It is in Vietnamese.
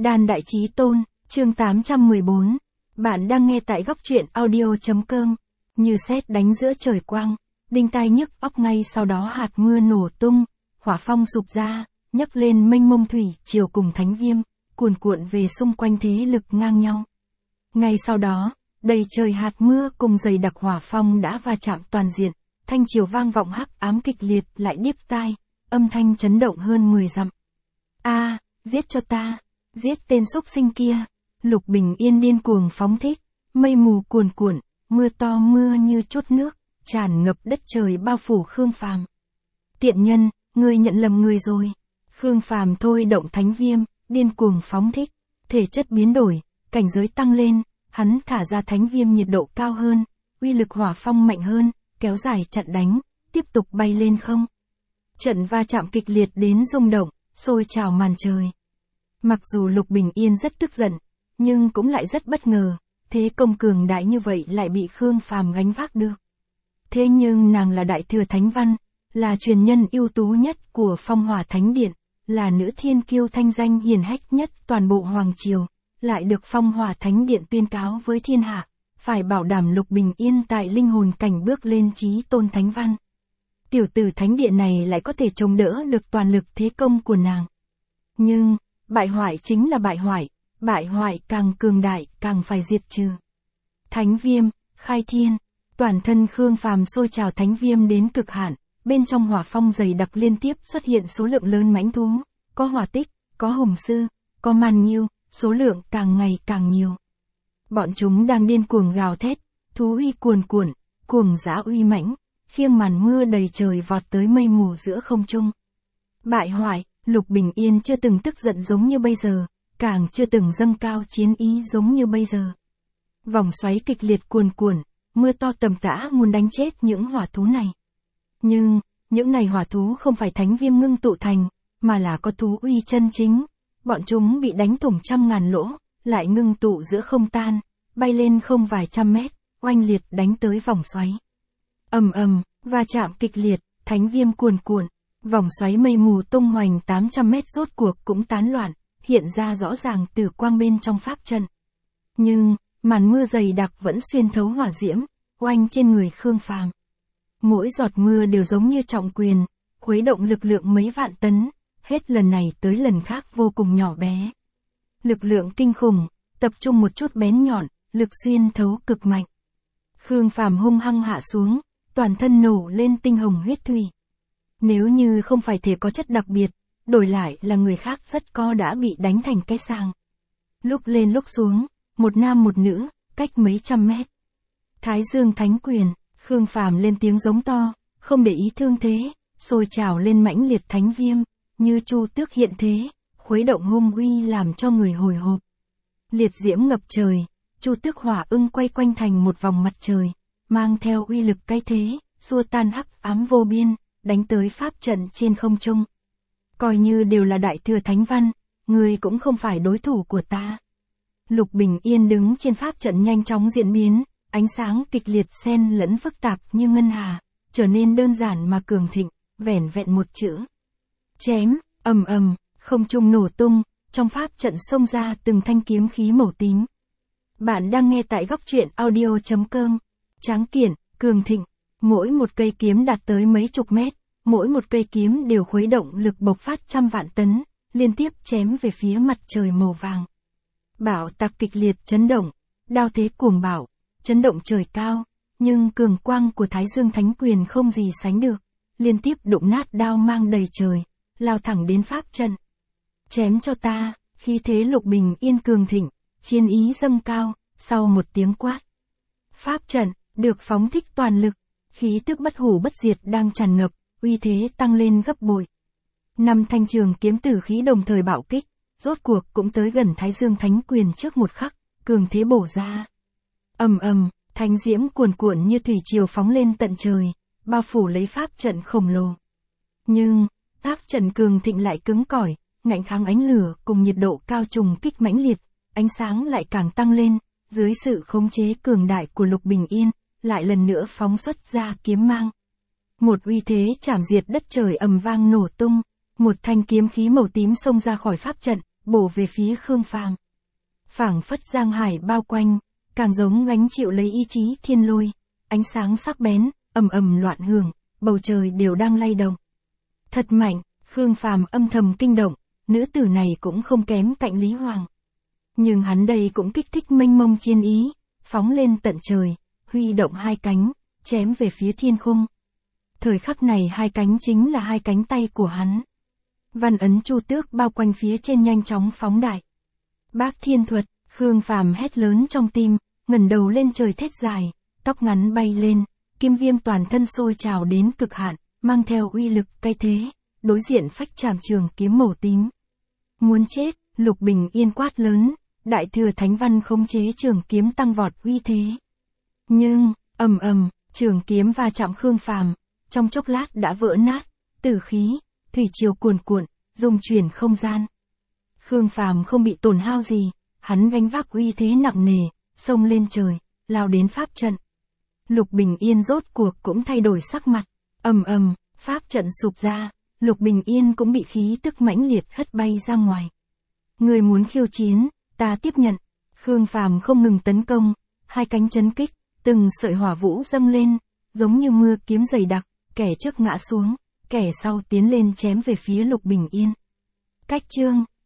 Đan Đại Chí Tôn, chương 814. Bạn đang nghe tại góc truyện audio.com. Như sét đánh giữa trời quang, đinh tai nhức óc, ngay sau đó hạt mưa nổ tung, hỏa phong sụp ra, nhấc lên mênh mông thủy triều cùng thánh viêm, cuồn cuộn về xung quanh, thế lực ngang nhau. Ngay sau đó, đầy trời hạt mưa cùng dày đặc hỏa phong đã va chạm toàn diện, thanh triều vang vọng hắc ám kịch liệt lại điếc tai, âm thanh chấn động hơn 10 dặm. A, giết cho ta, giết tên xúc sinh kia. Lục Bình Yên điên cuồng phóng thích, mây mù cuồn cuộn, mưa to mưa như chút nước, tràn ngập đất trời bao phủ Khương Phàm. Tiện nhân, ngươi nhận lầm người rồi. Khương Phàm thôi động thánh viêm, điên cuồng phóng thích, thể chất biến đổi, cảnh giới tăng lên, hắn thả ra thánh viêm nhiệt độ cao hơn, uy lực hỏa phong mạnh hơn, kéo dài chặn đánh, tiếp tục bay lên không. Trận va chạm kịch liệt đến rung động, sôi trào màn trời. Mặc dù Lục Bình Yên rất tức giận, nhưng cũng lại rất bất ngờ, thế công cường đại như vậy lại bị Khương Phàm gánh vác được. Thế nhưng nàng là đại thừa thánh văn, là truyền nhân ưu tú nhất của Phong Hỏa Thánh Điện, là nữ thiên kiêu thanh danh hiển hách nhất toàn bộ hoàng triều, lại được Phong Hỏa Thánh Điện tuyên cáo với thiên hạ, phải bảo đảm Lục Bình Yên tại linh hồn cảnh bước lên chí tôn thánh văn. Tiểu tử thánh điện này lại có thể chống đỡ được toàn lực thế công của nàng. Nhưng, bại hoại chính là bại hoại càng cường đại càng phải diệt trừ. Thánh viêm, khai thiên, toàn thân Khương Phàm sôi trào thánh viêm đến cực hạn, bên trong hỏa phong dày đặc liên tiếp xuất hiện số lượng lớn mãnh thú, có hỏa tích, có hùng sư, có man nghiêu, số lượng càng ngày càng nhiều. Bọn chúng đang điên cuồng gào thét, thú uy cuồn cuộn, cuồng dã uy mãnh, khiêng màn mưa đầy trời vọt tới mây mù giữa không trung. Bại hoại, Lục Bình Yên chưa từng tức giận giống như bây giờ, càng chưa từng dâng cao chiến ý giống như bây giờ. Vòng xoáy kịch liệt cuồn cuộn, mưa to tầm tã muốn đánh chết những hỏa thú này. Nhưng, những này hỏa thú không phải thánh viêm ngưng tụ thành, mà là có thú uy chân chính. Bọn chúng bị đánh thủng trăm ngàn lỗ, lại ngưng tụ giữa không tan, bay lên không vài trăm mét, oanh liệt đánh tới vòng xoáy. Ầm ầm, va chạm kịch liệt, thánh viêm cuồn cuộn, vòng xoáy mây mù tung hoành 800 mét rốt cuộc cũng tán loạn, hiện ra rõ ràng tử quang bên trong pháp trận. Nhưng, màn mưa dày đặc vẫn xuyên thấu hỏa diễm, oanh trên người Khương Phàm. Mỗi giọt mưa đều giống như trọng quyền, khuấy động lực lượng mấy vạn tấn, hết lần này tới lần khác vô cùng nhỏ bé. Lực lượng kinh khủng, tập trung một chút bén nhọn, lực xuyên thấu cực mạnh. Khương Phàm hung hăng hạ xuống, toàn thân nổ lên tinh hồng huyết thủy. Nếu như không phải thể có chất đặc biệt, đổi lại là người khác rất có đã bị đánh thành cái sàng. Lúc lên lúc xuống, một nam một nữ, cách mấy trăm mét. Thái Dương Thánh Quyền, Khương Phàm lên tiếng giống to, không để ý thương thế, sôi trào lên mãnh liệt thánh viêm, như Chu Tước hiện thế, khuấy động hung uy làm cho người hồi hộp. Liệt diễm ngập trời, Chu Tước hỏa ưng quay quanh thành một vòng mặt trời, mang theo uy lực cái thế, xua tan hắc ám vô biên, đánh tới pháp trận trên không trung. Coi như đều là đại thừa thánh văn, người cũng không phải đối thủ của ta. Lục Bình Yên đứng trên pháp trận nhanh chóng diễn biến, ánh sáng kịch liệt xen lẫn phức tạp như ngân hà, trở nên đơn giản mà cường thịnh, vẻn vẹn một chữ. Chém, ầm ầm, không trung nổ tung, trong pháp trận xông ra từng thanh kiếm khí màu tím. Bạn đang nghe tại góc truyện audio.com. Tráng kiện, cường thịnh, mỗi một cây kiếm đạt tới mấy chục mét, mỗi một cây kiếm đều khuấy động lực bộc phát trăm vạn tấn, liên tiếp chém về phía mặt trời màu vàng. Bảo tạc kịch liệt chấn động, đao thế cuồng bạo, chấn động trời cao, nhưng cường quang của Thái Dương Thánh Quyền không gì sánh được, liên tiếp đụng nát đao mang đầy trời, lao thẳng đến pháp trận. Chém cho ta, khí thế Lục Bình Yên cường thịnh, chiến ý dâng cao, sau một tiếng quát. Pháp trận, được phóng thích toàn lực, khí tức bất hủ bất diệt đang tràn ngập, uy thế tăng lên gấp bội. 5 thanh trường kiếm tử khí đồng thời bạo kích, rốt cuộc cũng tới gần Thái Dương Thánh Quyền trước một khắc, cường thế bổ ra. Ầm ầm, thánh diễm cuồn cuộn như thủy triều phóng lên tận trời, bao phủ lấy pháp trận khổng lồ. Nhưng, pháp trận cường thịnh lại cứng cỏi, ngạnh kháng ánh lửa cùng nhiệt độ cao trùng kích mãnh liệt, ánh sáng lại càng tăng lên, dưới sự khống chế cường đại của Lục Bình Yên, lại lần nữa phóng xuất ra kiếm mang. Một uy thế chảm diệt đất trời ầm vang nổ tung, một thanh kiếm khí màu tím xông ra khỏi pháp trận, bổ về phía Khương Phàm. Phảng phất giang hải bao quanh, càng giống gánh chịu lấy ý chí thiên lôi, ánh sáng sắc bén, ầm ầm loạn hưởng, bầu trời đều đang lay động. Thật mạnh, Khương Phàm âm thầm kinh động, nữ tử này cũng không kém cạnh Lý Hoàng. Nhưng hắn đây cũng kích thích mênh mông chiến ý, phóng lên tận trời, huy động hai cánh, chém về phía thiên khung. Thời khắc này hai cánh chính là hai cánh tay của hắn. Văn ấn chu tước bao quanh phía trên nhanh chóng phóng đại. Bác thiên thuật, Khương Phàm hét lớn trong tim, ngẩng đầu lên trời thét dài, tóc ngắn bay lên, kim viêm toàn thân sôi trào đến cực hạn, mang theo uy lực cay thế, đối diện phách trảm trường kiếm màu tím. Muốn chết, Lục Bình Yên quát lớn, đại thừa thánh văn khống chế trường kiếm tăng vọt uy thế. Nhưng, ầm ầm, trường kiếm va chạm Khương Phàm, trong chốc lát đã vỡ nát, tử khí, thủy triều cuồn cuộn, dung chuyển không gian. Khương Phàm không bị tổn hao gì, hắn gánh vác uy thế nặng nề, xông lên trời, lao đến pháp trận. Lục Bình Yên rốt cuộc cũng thay đổi sắc mặt, ầm ầm, pháp trận sụp ra, Lục Bình Yên cũng bị khí tức mãnh liệt hất bay ra ngoài. Người muốn khiêu chiến, ta tiếp nhận. Khương Phàm không ngừng tấn công, hai cánh chấn kích, từng sợi hỏa vũ dâng lên, giống như mưa kiếm dày đặc, kẻ trước ngã xuống, kẻ sau tiến lên chém về phía Lục Bình Yên. Cách chương